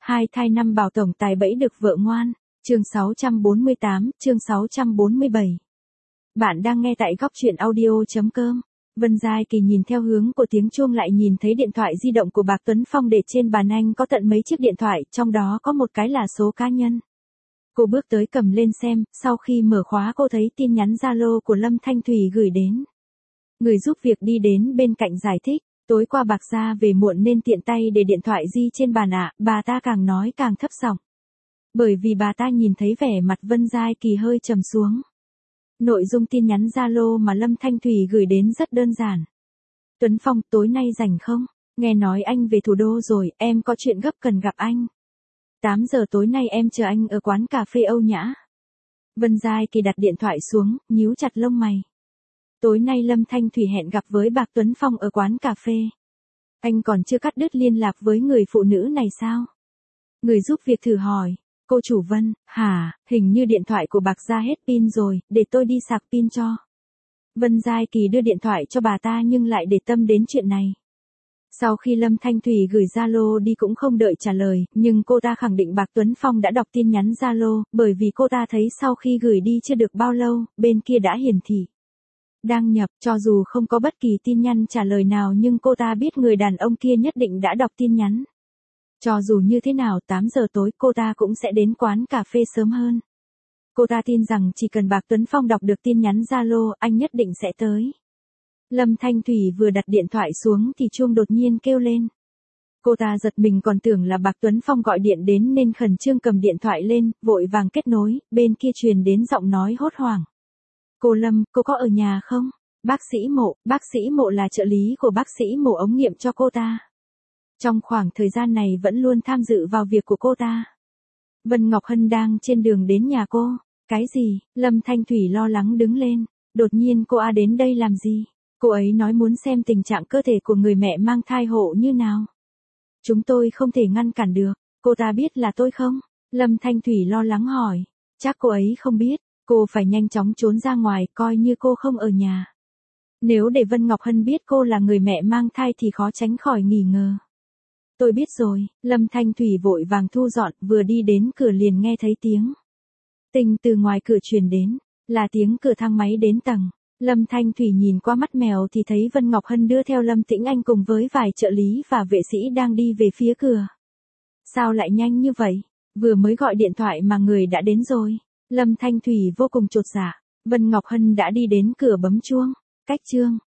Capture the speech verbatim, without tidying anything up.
Hai thai năm bảo tổng tài bẫy được vợ ngoan. Chương sáu trăm bốn mươi tám, chương sáu trăm bốn mươi bảy. Bạn đang nghe tại góc truyện audio chấm com. Vân Giai Kỳ nhìn theo hướng của tiếng chuông lại nhìn thấy điện thoại di động của Bạc Tuấn Phong để trên bàn anh có tận mấy chiếc điện thoại, trong đó có một cái là số cá nhân. Cô bước tới cầm lên xem, sau khi mở khóa cô thấy tin nhắn Zalo của Lâm Thanh Thủy gửi đến. Người giúp việc đi đến bên cạnh giải thích, tối qua Bạc gia về muộn nên tiện tay để điện thoại di trên bàn ạ, bà ta càng nói càng thấp giọng. Bởi vì bà ta nhìn thấy vẻ mặt Vân Giai Kỳ hơi trầm xuống. Nội dung tin nhắn Zalo mà Lâm Thanh Thủy gửi đến rất đơn giản. Tuấn Phong, tối nay rảnh không? Nghe nói anh về thủ đô rồi, em có chuyện gấp cần gặp anh. tám giờ tối nay em chờ anh ở quán cà phê Âu Nhã. Vân Giai Kỳ đặt điện thoại xuống, nhíu chặt lông mày. Tối nay Lâm Thanh Thủy hẹn gặp với Bạc Tuấn Phong ở quán cà phê. Anh còn chưa cắt đứt liên lạc với người phụ nữ này sao? Người giúp việc thử hỏi. Cô chủ Vân, hả, hình như điện thoại của Bạc gia hết pin rồi, để tôi đi sạc pin cho. Vân Giai Kỳ đưa điện thoại cho bà ta nhưng lại để tâm đến chuyện này. Sau khi Lâm Thanh Thủy gửi Zalo đi cũng không đợi trả lời, nhưng cô ta khẳng định Bạc Tuấn Phong đã đọc tin nhắn Zalo, bởi vì cô ta thấy sau khi gửi đi chưa được bao lâu, bên kia đã hiển thị. Đang nhập, cho dù không có bất kỳ tin nhắn trả lời nào nhưng cô ta biết người đàn ông kia nhất định đã đọc tin nhắn. Cho dù như thế nào tám giờ tối cô ta cũng sẽ đến quán cà phê sớm hơn. Cô ta tin rằng chỉ cần Bạc Tuấn Phong đọc được tin nhắn Zalo anh nhất định sẽ tới. Lâm Thanh Thủy vừa đặt điện thoại xuống thì chuông đột nhiên kêu lên. Cô ta giật mình còn tưởng là Bạc Tuấn Phong gọi điện đến nên khẩn trương cầm điện thoại lên, vội vàng kết nối, bên kia truyền đến giọng nói hốt hoảng. Cô Lâm, cô có ở nhà không? Bác sĩ Mộ, bác sĩ Mộ là trợ lý của bác sĩ Mộ ống nghiệm cho cô ta. Trong khoảng thời gian này vẫn luôn tham dự vào việc của cô ta. Vân Ngọc Hân đang trên đường đến nhà cô. Cái gì? Lâm Thanh Thủy lo lắng đứng lên. Đột nhiên cô A đến đây làm gì? Cô ấy nói muốn xem tình trạng cơ thể của người mẹ mang thai hộ như nào. Chúng tôi không thể ngăn cản được. Cô ta biết là tôi không? Lâm Thanh Thủy lo lắng hỏi. Chắc cô ấy không biết. Cô phải nhanh chóng trốn ra ngoài coi như cô không ở nhà. Nếu để Vân Ngọc Hân biết cô là người mẹ mang thai thì khó tránh khỏi nghi ngờ. Tôi biết rồi, Lâm Thanh Thủy vội vàng thu dọn, vừa đi đến cửa liền nghe thấy tiếng. Tình từ ngoài cửa truyền đến, là tiếng cửa thang máy đến tầng. Lâm Thanh Thủy nhìn qua mắt mèo thì thấy Vân Ngọc Hân đưa theo Lâm Tĩnh Anh cùng với vài trợ lý và vệ sĩ đang đi về phía cửa. Sao lại nhanh như vậy? Vừa mới gọi điện thoại mà người đã đến rồi. Lâm Thanh Thủy vô cùng chột dạ. Vân Ngọc Hân đã đi đến cửa bấm chuông. Cách chương,